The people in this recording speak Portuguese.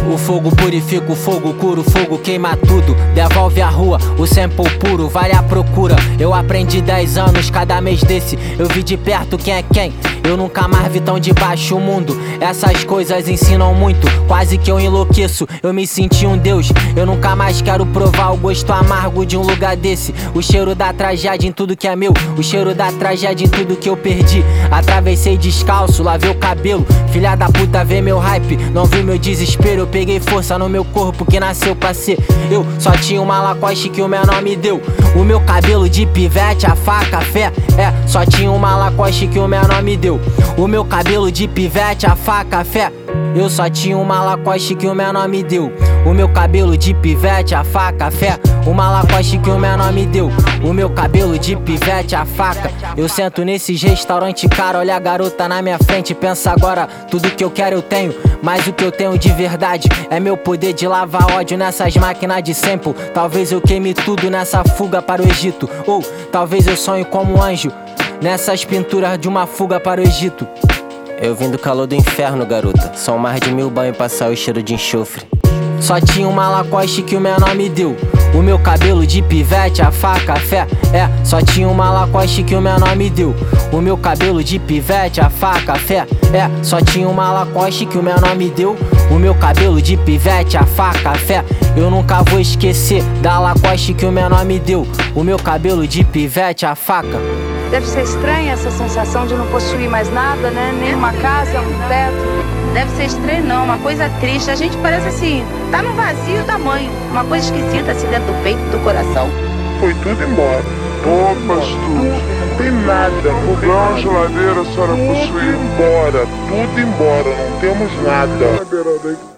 O fogo purifica, o fogo cura, o fogo queima tudo. Devolve a rua, o sample puro, vale a procura. Eu aprendi 10 anos, cada mês desse eu vi de perto quem é quem. Eu nunca mais vi tão de baixo o mundo. Essas coisas ensinam muito, quase que eu enlouqueço. Eu me senti um deus, eu nunca mais quero provar o gosto amargo de um lugar desse. O cheiro da tragédia em tudo que é meu, o cheiro da tragédia em tudo que eu perdi. Atravessei descalço, lavei o cabelo. Filha da puta vê meu hype, não viu meu desespero. Eu peguei força no meu corpo que nasceu pra ser. Eu só tinha uma Lacoste que o menor me deu. O meu cabelo de pivete, a faca, a fé. Só tinha uma Lacoste que o menor me deu. O meu cabelo de pivete, a faca, a fé. Eu só tinha uma Lacoste que o menor me deu. O meu cabelo de pivete, a faca, a fé. Uma Lacoste que o menor me deu. O meu cabelo de pivete, a faca. Eu sento nesses restaurantes, cara, olha a garota na minha frente. Pensa agora, tudo que eu quero eu tenho, mas o que eu tenho de verdade é meu poder de lavar ódio nessas máquinas de sample. Talvez eu queime tudo nessa fuga para o Egito. Ou talvez eu sonhe como anjo nessas pinturas de uma fuga para o Egito. Eu vim do calor do inferno, garota. São mais de 1000 banhos pra sair o cheiro de enxofre. Só tinha uma Lacoste que o menor me deu. O meu cabelo de pivete, a faca, a fé. Só tinha uma Lacoste que o menor me deu. O meu cabelo de pivete, a faca, a fé. Só tinha uma Lacoste que o menor me deu. O meu cabelo de pivete, a faca, a fé. Eu nunca vou esquecer da Lacoste que o menor me deu. O meu cabelo de pivete, a faca. Deve ser estranha essa sensação de não possuir mais nada, né? Nem uma casa, um teto. Deve ser estranho não, uma coisa triste. A gente parece assim, tá num vazio da mãe. Uma coisa esquisita assim dentro do peito, do coração. Foi tudo embora. Roupas, tudo. Não tem nada. Fogão, geladeira, a senhora possui embora. Tudo embora, não temos nada.